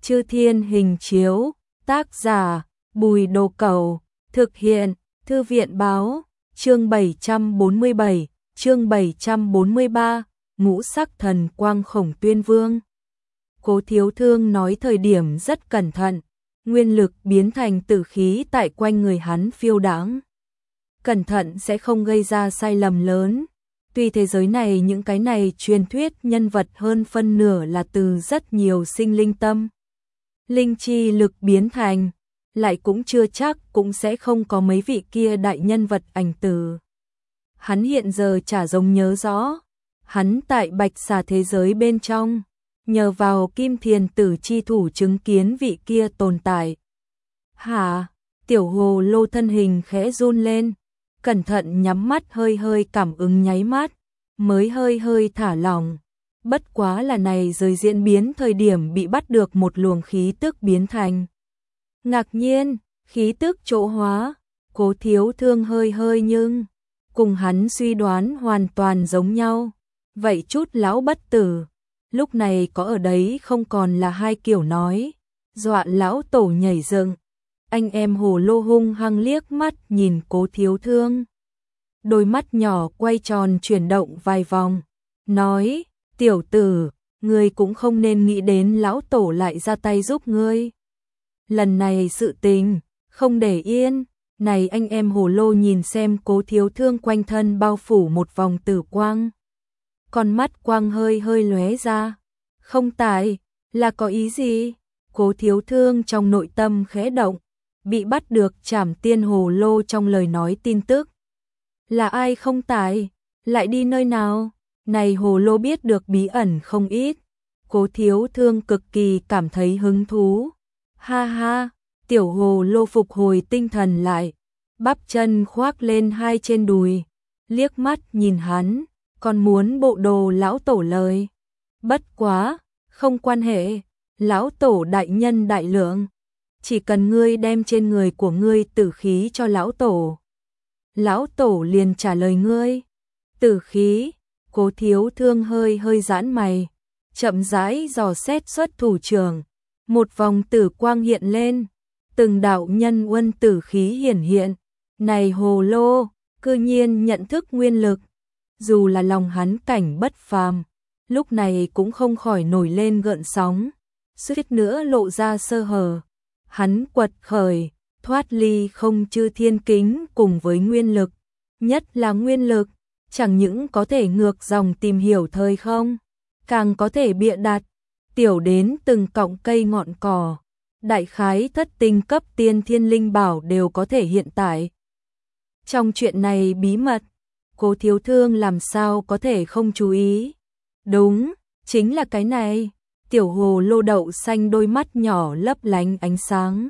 Chư Thiên Hình Chiếu, tác giả, Bùi Đồ Cẩu, thực hiện, Thư viện báo, chương 747, chương 743, Ngũ Sắc Thần Quang Khổng Tuyên Vương. Cố Thiếu Thương nói thời điểm rất cẩn thận, nguyên lực biến thành tử khí tại quanh người hắn phiêu đãng. Cẩn thận sẽ không gây ra sai lầm lớn. Tuy thế giới này những cái này truyền thuyết nhân vật hơn phân nửa là từ rất nhiều sinh linh tâm. Linh chi lực biến thành, lại cũng chưa chắc cũng sẽ không có mấy vị kia đại nhân vật ảnh tử. Hắn hiện giờ chả giống nhớ rõ, hắn tại Bạch Xà thế giới bên trong, nhờ vào Kim Thiền Tử chi thủ chứng kiến vị kia tồn tại. Hả? Tiểu hồ lô thân hình khẽ run lên, cẩn thận nhắm mắt hơi hơi cảm ứng nháy mắt, mới hơi hơi thả lỏng. Bất quá là này rời diễn biến thời điểm bị bắt được một luồng khí tức biến thành. Ngạc nhiên, khí tức chỗ hóa, Cố Thiếu Thương hơi hơi nhưng cùng hắn suy đoán hoàn toàn giống nhau. Vậy chút lão bất tử, lúc này có ở đấy không còn là hai kiểu nói, dọa lão tổ nhảy dựng. Anh em hồ lô hung hăng liếc mắt nhìn Cố Thiếu Thương. Đôi mắt nhỏ quay tròn chuyển động vài vòng, nói, tiểu tử, ngươi cũng không nên nghĩ đến lão tổ lại ra tay giúp ngươi. Lần này sự tình, không để yên, này anh em hồ lô nhìn xem Cố Thiếu Thương quanh thân bao phủ một vòng tử quang. Con mắt quang hơi hơi lóe ra, không tài, là có ý gì? Cố Thiếu Thương trong nội tâm khẽ động, bị bắt được Trảm Tiên hồ lô trong lời nói tin tức. Là ai không tài, lại đi nơi nào? Này hồ lô biết được bí ẩn không ít. Cố Thiếu Thương cực kỳ cảm thấy hứng thú. Ha ha, tiểu hồ lô phục hồi tinh thần lại, bắp chân khoác lên hai trên đùi, liếc mắt nhìn hắn, còn muốn bộ đồ lão tổ lời. Bất quá, không quan hệ, lão tổ đại nhân đại lượng, chỉ cần ngươi đem trên người của ngươi tử khí cho lão tổ. Lão tổ liền trả lời ngươi. Tử khí? Cố Thiếu Thương hơi hơi giãn mày, chậm rãi dò xét xuất thủ trưởng, một vòng tử quang hiện lên, từng đạo nhân uân tử khí hiển hiện. Này hồ lô, cư nhiên nhận thức nguyên lực, dù là lòng hắn cảnh bất phàm, lúc này cũng không khỏi nổi lên gợn sóng, suýt nữa lộ ra sơ hở. Hắn quật khởi, thoát ly không chư thiên kính cùng với nguyên lực, nhất là nguyên lực, chẳng những có thể ngược dòng tìm hiểu thời không, càng có thể bịa đặt, tiểu đến từng cọng cây ngọn cỏ, đại khái thất tinh cấp tiên thiên linh bảo đều có thể hiện tại. Trong chuyện này bí mật, Cố Thiếu Thương làm sao có thể không chú ý. Đúng, chính là cái này. Tiểu hồ lô đậu xanh đôi mắt nhỏ lấp lánh ánh sáng.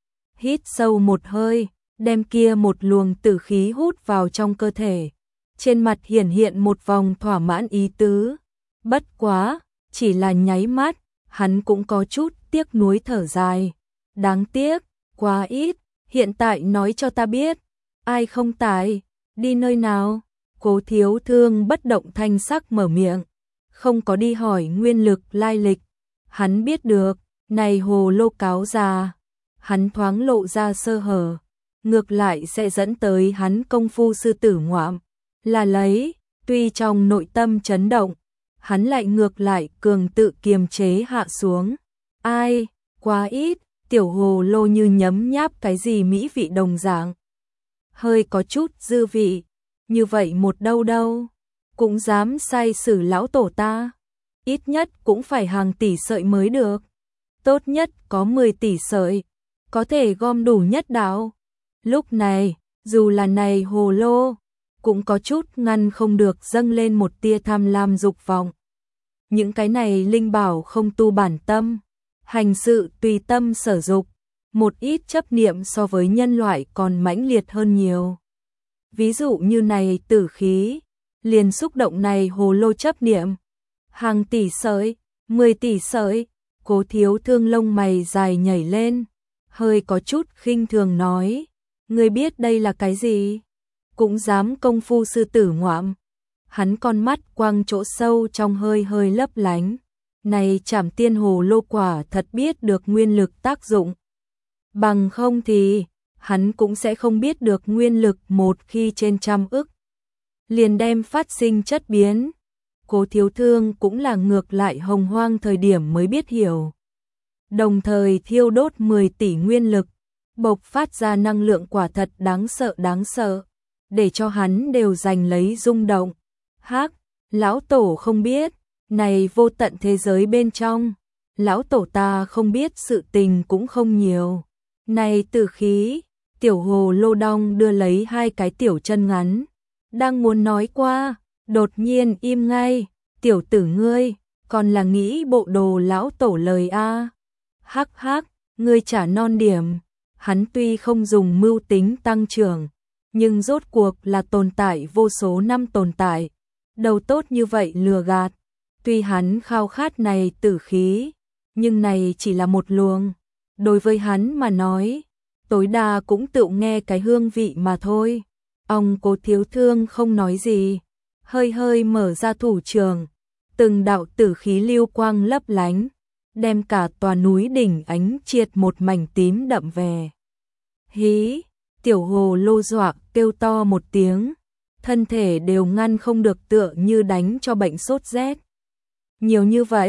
Hít sâu một hơi, đem kia một luồng tử khí hút vào trong cơ thể. Trên mặt hiển hiện một vòng thỏa mãn ý tứ. Bất quá, chỉ là nháy mắt, hắn cũng có chút tiếc nuối thở dài. Đáng tiếc, quá ít, hiện tại nói cho ta biết. Ai không tài, đi nơi nào? Cố Thiếu Thương bất động thanh sắc mở miệng, không có đi hỏi nguyên lực lai lịch. Hắn biết được, này hồ lô cáo già, hắn thoáng lộ ra sơ hở, ngược lại sẽ dẫn tới hắn công phu sư tử ngoạm. Là lấy, tuy trong nội tâm chấn động, hắn lại ngược lại cường tự kiềm chế hạ xuống. Ai, quá ít, tiểu hồ lô như nhấm nháp cái gì mỹ vị đồng dạng. Hơi có chút dư vị, như vậy một đâu đâu, cũng dám sai xử lão tổ ta. Ít nhất cũng phải hàng tỷ sợi mới được. Tốt nhất có 10 tỷ sợi, có thể gom đủ nhất đạo. Lúc này, dù là này hồ lô, cũng có chút ngăn không được dâng lên một tia tham lam dục vọng. Những cái này linh bảo không tu bản tâm, hành sự tùy tâm sở dục, một ít chấp niệm so với nhân loại còn mãnh liệt hơn nhiều. Ví dụ như này tử khí, liền xúc động này hồ lô chấp niệm. Hàng tỷ sợi, 10 tỷ sợi, Cố Thiếu Thương lông mày dài nhảy lên, hơi có chút khinh thường nói, ngươi biết đây là cái gì? Cũng dám công phu sư tử ngoạm. Hắn con mắt quang chỗ sâu trong hơi hơi lấp lánh, Này Trảm Tiên Hồ Lô quả thật biết được nguyên lực tác dụng. Bằng không thì, hắn cũng sẽ không biết được nguyên lực một khi trên 100 ức. Liền đem phát sinh chất biến. Cố Thiếu Thương cũng là ngược lại hồng hoang thời điểm mới biết hiểu. Đồng thời thiêu đốt 10 tỷ nguyên lực, bộc phát ra năng lượng quả thật đáng sợ, để cho hắn đều giành lấy rung động. Hắc, lão tổ không biết, này vô tận thế giới bên trong, lão tổ ta không biết sự tình cũng không nhiều. Này tử khí, tiểu hồ lô đong đưa lấy 2 cái tiểu chân ngắn, đang muốn nói qua, đột nhiên im ngay, tiểu tử ngươi, còn là nghĩ bộ đồ lão tổ lời a. Hắc hắc, ngươi trả non điểm, hắn tuy không dùng mưu tính tăng trưởng, nhưng rốt cuộc là tồn tại vô số năm tồn tại, đầu tốt như vậy lừa gạt, tuy hắn khao khát này tử khí, nhưng này chỉ là một luồng, đối với hắn mà nói, tối đa cũng tự nghe cái hương vị mà thôi. Ông Cố Thiếu Thương không nói gì, hơi hơi mở ra thủ trường, từng đạo tử khí lưu quang lấp lánh, đem cả tòa núi đỉnh ánh triệt một mảnh tím đậm về. Hí, tiểu hồ lô dọa kêu to một tiếng, thân thể đều ngăn không được tựa như đánh cho bệnh sốt rét. Nhiều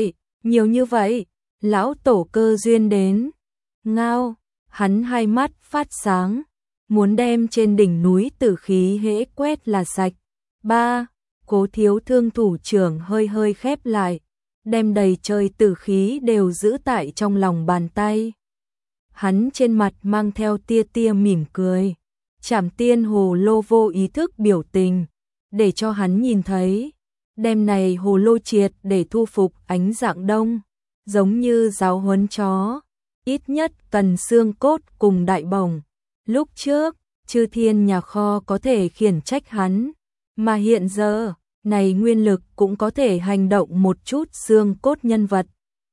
như vậy, lão tổ cơ duyên đến. Ngao, hắn hai mắt phát sáng, muốn đem trên đỉnh núi tử khí hễ quét là sạch. Ba, Cố Thiếu Thương thủ trưởng hơi hơi khép lại, đem đầy trời tử khí đều giữ tại trong lòng bàn tay. Hắn trên mặt mang theo tia tia mỉm cười, Trảm Tiên Hồ Lô vô ý thức biểu tình, để cho hắn nhìn thấy, đem này hồ lô triệt để thu phục ánh dạng đông, giống như giáo huấn chó, ít nhất cần xương cốt cùng đại bổng. Lúc trước, Chư Thiên nhà kho có thể khiển trách hắn, mà hiện giờ, này nguyên lực cũng có thể hành động một chút xương cốt nhân vật.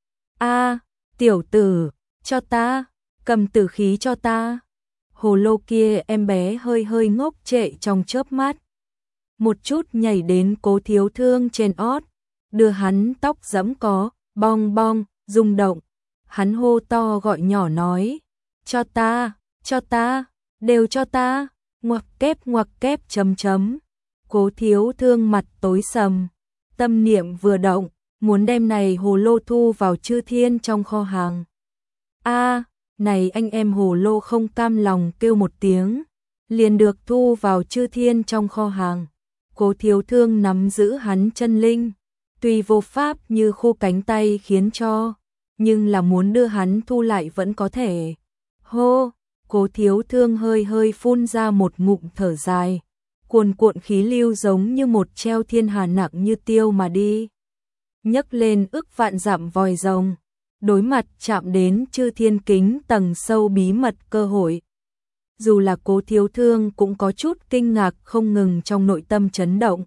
A, tiểu tử, cho ta, cầm tử khí cho ta. Hồ lô kia em bé hơi hơi ngốc trệ trong chớp mắt. Một chút nhảy đến Cố Thiếu Thương trên ót, đưa hắn tóc giẫm có, bong bong, rung động. Hắn hô to gọi nhỏ nói, cho ta, đều cho ta, ngoặc kép chấm chấm. Cố Thiếu Thương mặt tối sầm, tâm niệm vừa động, muốn đem này hồ lô thu vào Chư Thiên trong kho hàng. A, này anh em hồ lô không cam lòng kêu một tiếng, liền được thu vào Chư Thiên trong kho hàng. Cố Thiếu Thương nắm giữ hắn chân linh, tuy vô pháp như khô cánh tay khiến cho, nhưng là muốn đưa hắn thu lại vẫn có thể. Hô, Cố Thiếu Thương hơi hơi phun ra một ngụm thở dài, cuồn cuộn khí lưu giống như một treo thiên hà nặng như tiêu mà đi. Nhấc lên ức vạn dặm vòi rồng, đối mặt chạm đến Chư Thiên kính tầng sâu bí mật cơ hội. Dù là Cố Thiếu Thương cũng có chút kinh ngạc không ngừng trong nội tâm chấn động.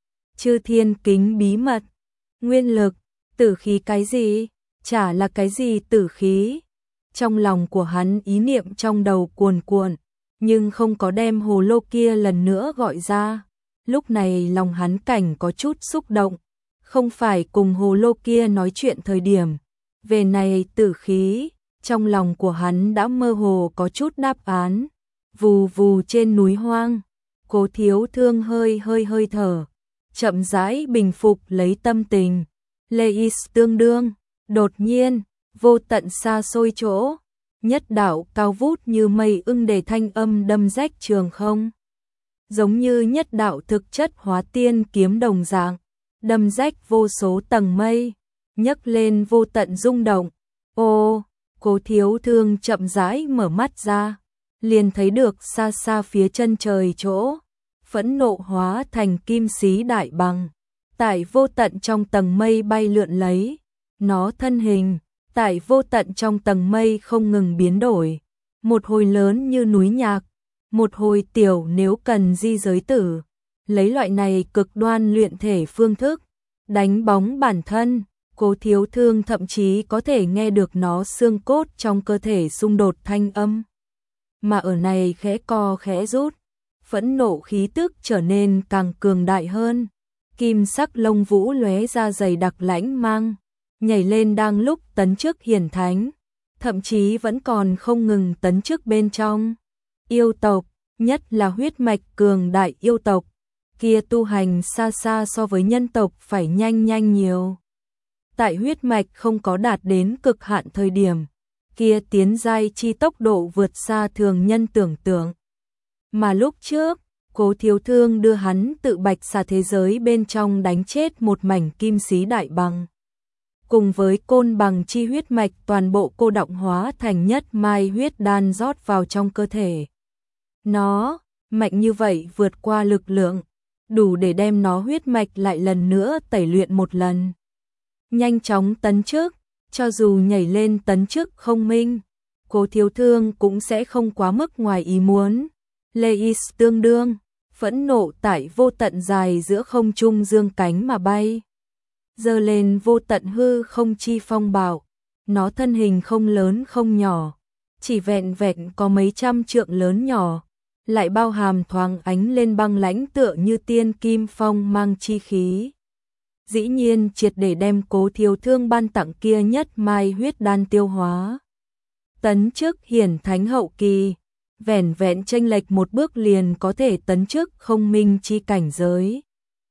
Chư Thiên kính bí mật, nguyên lực, tử khí cái gì? Chả là cái gì tử khí? Trong lòng của hắn ý niệm trong đầu cuồn cuộn, nhưng không có đem hồ lô kia lần nữa gọi ra. Lúc này lòng hắn cảnh có chút xúc động, không phải cùng hồ lô kia nói chuyện thời điểm. Về này tử khí, trong lòng của hắn đã mơ hồ có chút đáp án. Vù vù trên núi hoang, Cố Thiếu Thương hơi thở, chậm rãi bình phục lấy tâm tình. Leis tương đương, đột nhiên, vô tận xa xôi chỗ, nhất đạo cao vút như mây ưng để thanh âm đâm rách trường không. Giống như nhất đạo thực chất hóa tiên kiếm đồng dạng, đâm rách vô số tầng mây, nhấc lên vô tận rung động. Ô, Cố Thiếu Thương chậm rãi mở mắt ra, liền thấy được xa xa phía chân trời chỗ, phẫn nộ hóa thành kim xí đại bằng, tại vô tận trong tầng mây bay lượn lấy, nó thân hình, tại vô tận trong tầng mây không ngừng biến đổi, một hồi lớn như núi nhạc, một hồi tiểu nếu cần di giới tử, lấy loại này cực đoan luyện thể phương thức, đánh bóng bản thân. Cố Thiếu Thương thậm chí có thể nghe được nó xương cốt trong cơ thể xung đột thanh âm. Mà ở này khẽ co khẽ rút, phẫn nộ khí tức trở nên càng cường đại hơn. Kim sắc lông vũ lóe ra dày đặc lãnh mang, nhảy lên đang lúc tấn chức hiển thánh, thậm chí vẫn còn không ngừng tấn chức bên trong yêu tộc, nhất là huyết mạch cường đại yêu tộc, kia tu hành xa xa so với nhân tộc phải nhanh nhiều. Tại huyết mạch không có đạt đến cực hạn thời điểm, kia tiến giai chi tốc độ vượt xa thường nhân tưởng tượng. Mà lúc trước, Cố Thiếu Thương đưa hắn tự bạch xà thế giới bên trong đánh chết một mảnh kim sĩ đại bằng. Cùng với côn bằng chi huyết mạch toàn bộ cô động hóa thành nhất mai huyết đan rót vào trong cơ thể. Nó, mạnh như vậy vượt qua lực lượng, đủ để đem nó huyết mạch lại lần nữa tẩy luyện một lần. Nhanh chóng tấn chức, cho dù nhảy lên tấn chức không minh, Cố Thiếu Thương cũng sẽ không quá mức ngoài ý muốn. Leis tương đương, phẫn nộ tại vô tận dài giữa không trung dương cánh mà bay. Giơ lên vô tận hư không chi phong bạo, nó thân hình không lớn không nhỏ, chỉ vẹn vẹn có mấy trăm trượng lớn nhỏ, lại bao hàm thoáng ánh lên băng lãnh tựa như tiên kim phong mang chi khí. Dĩ nhiên triệt để đem Cố Thiếu Thương ban tặng kia nhất mai huyết đan tiêu hóa. Tấn chức hiển thánh hậu kỳ, vẻn vẹn chênh lệch một bước liền có thể tấn chức không minh chi cảnh giới.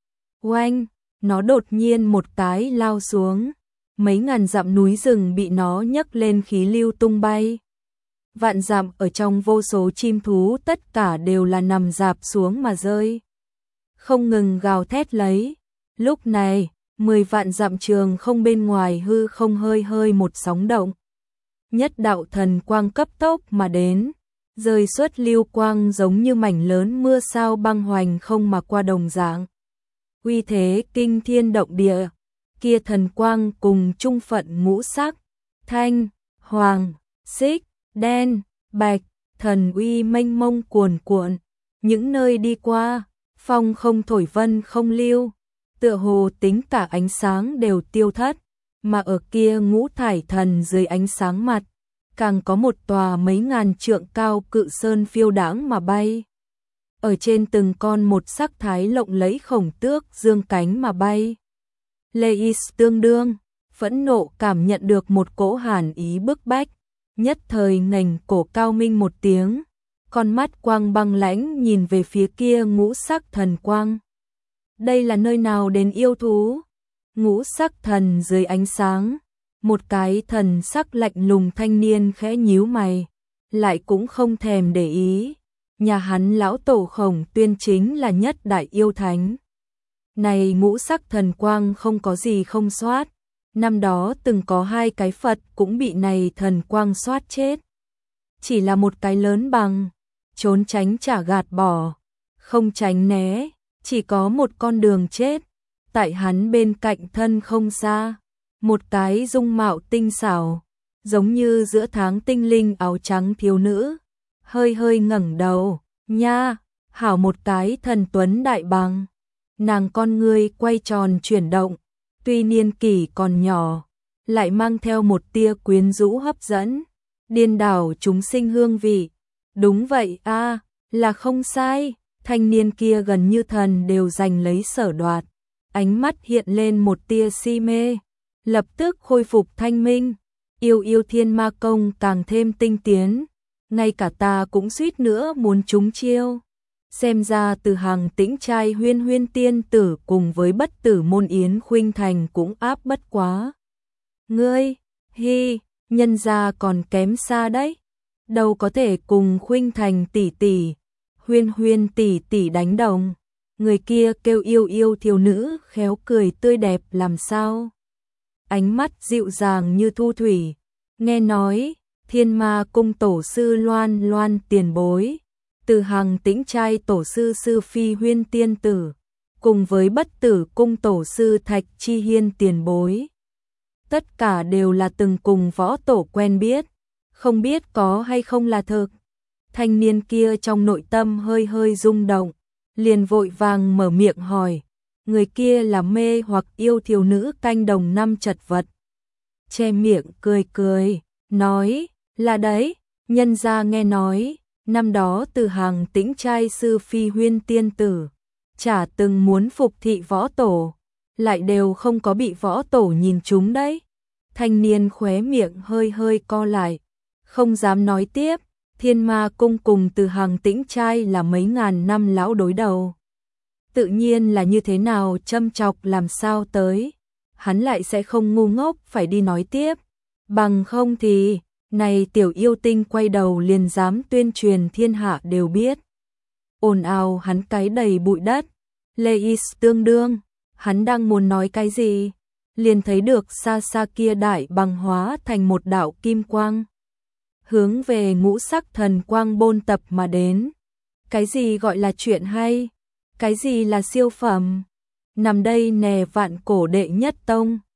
Oanh, nó đột nhiên một cái lao xuống, mấy ngàn dặm núi rừng bị nó nhấc lên khí lưu tung bay. Vạn dặm ở trong vô số chim thú tất cả đều là nằm rạp xuống mà rơi. Không ngừng gào thét lấy. Lúc này, 10 vạn dặm trường không bên ngoài hư không hơi hơi một sóng động. Nhất đạo thần quang cấp tốc mà đến, rơi xuất lưu quang giống như mảnh lớn mưa sao băng hoành không mà qua đồng dạng. Uy thế kinh thiên động địa, kia thần quang cùng chung phận ngũ sắc, thanh, hoàng, xích, đen, bạch, thần uy mênh mông cuồn cuộn, những nơi đi qua, phong không thổi vân không lưu, tựa hồ tính cả ánh sáng đều tiêu thất, mà ở kia ngũ thải thần dưới ánh sáng mặt, càng có một tòa mấy ngàn trượng cao cự sơn phiêu đãng mà bay. Ở trên từng con một sắc thái lộng lẫy khổng tước dương cánh mà bay. Leis tương đương, phẫn nộ cảm nhận được một cỗ hàn ý bức bách, nhất thời ngành cổ cao minh một tiếng, con mắt quang băng lãnh nhìn về phía kia ngũ sắc thần quang. Đây là nơi nào đến yêu thú? Ngũ sắc thần dưới ánh sáng, một cái thần sắc lạnh lùng thanh niên khẽ nhíu mày, lại cũng không thèm để ý. Nhà hắn lão tổ Khổng Tuyên chính là nhất đại yêu thánh. Này ngũ sắc thần quang không có gì không soát, năm đó từng có 2 cái Phật cũng bị này thần quang soát chết. Chỉ là một cái lớn bằng, trốn tránh trả gạt bỏ, không tránh né, chỉ có một con đường chết. Tại hắn bên cạnh thân không xa, một cái dung mạo tinh xảo, giống như giữa tháng tinh linh áo trắng thiếu nữ, hơi hơi ngẩng đầu, nha, hảo một cái thần tuấn đại bằng. Nàng con ngươi quay tròn chuyển động, tuy niên kỷ còn nhỏ, lại mang theo một tia quyến rũ hấp dẫn, điên đảo chúng sinh hương vị. Đúng vậy a, là không sai, thanh niên kia gần như thần đều giành lấy sở đoạt. Ánh mắt hiện lên một tia si mê, lập tức khôi phục thanh minh, yêu thiên ma công càng thêm tinh tiến, ngay cả ta cũng suýt nữa muốn trúng chiêu. Xem ra từ hàng tĩnh trai huyên tiên tử cùng với bất tử môn Yến Khuynh Thành cũng áp bất quá. Ngươi, nhân gia còn kém xa đấy, đâu có thể cùng Khuynh Thành tỷ tỷ, huyên tỷ tỷ đánh đồng. Người kia kêu yêu thiếu nữ khéo cười tươi đẹp làm sao. Ánh mắt dịu dàng như thu thủy, nghe nói, Thiên Ma cung tổ sư Loan tiền bối, từ hàng tĩnh trai tổ sư Sư Phi huyên tiên tử, cùng với bất tử cung tổ sư Thạch Chi Hiên tiền bối. Tất cả đều là từng cùng võ tổ quen biết, không biết có hay không là thực. Thanh niên kia trong nội tâm hơi hơi rung động, liền vội vàng mở miệng hỏi, người kia là mê hoặc yêu thiếu nữ canh đồng năm chật vật. Che miệng cười, nói, là đấy, nhân gia nghe nói, năm đó từ hàng tĩnh trai Sư Phi huyên tiên tử, chả từng muốn phục thị võ tổ, lại đều không có bị võ tổ nhìn trúng đấy. Thanh niên khóe miệng hơi hơi co lại, không dám nói tiếp. Thiên Ma cung cùng Từ Hàng Tĩnh trai là mấy ngàn năm lão đối đầu. Tự nhiên là như thế nào châm chọc làm sao tới. Hắn lại sẽ không ngu ngốc phải đi nói tiếp. Bằng không thì, này tiểu yêu tinh quay đầu liền dám tuyên truyền thiên hạ đều biết. Ồn ào hắn cái đầy bụi đất. Leis tương đương, hắn đang muốn nói cái gì? Liền thấy được xa xa kia đại bằng hóa thành một đạo kim quang. Hướng về ngũ sắc thần quang bôn tập mà đến. Cái gì gọi là chuyện hay? Cái gì là siêu phẩm? Nằm đây nè vạn cổ đệ nhất tông.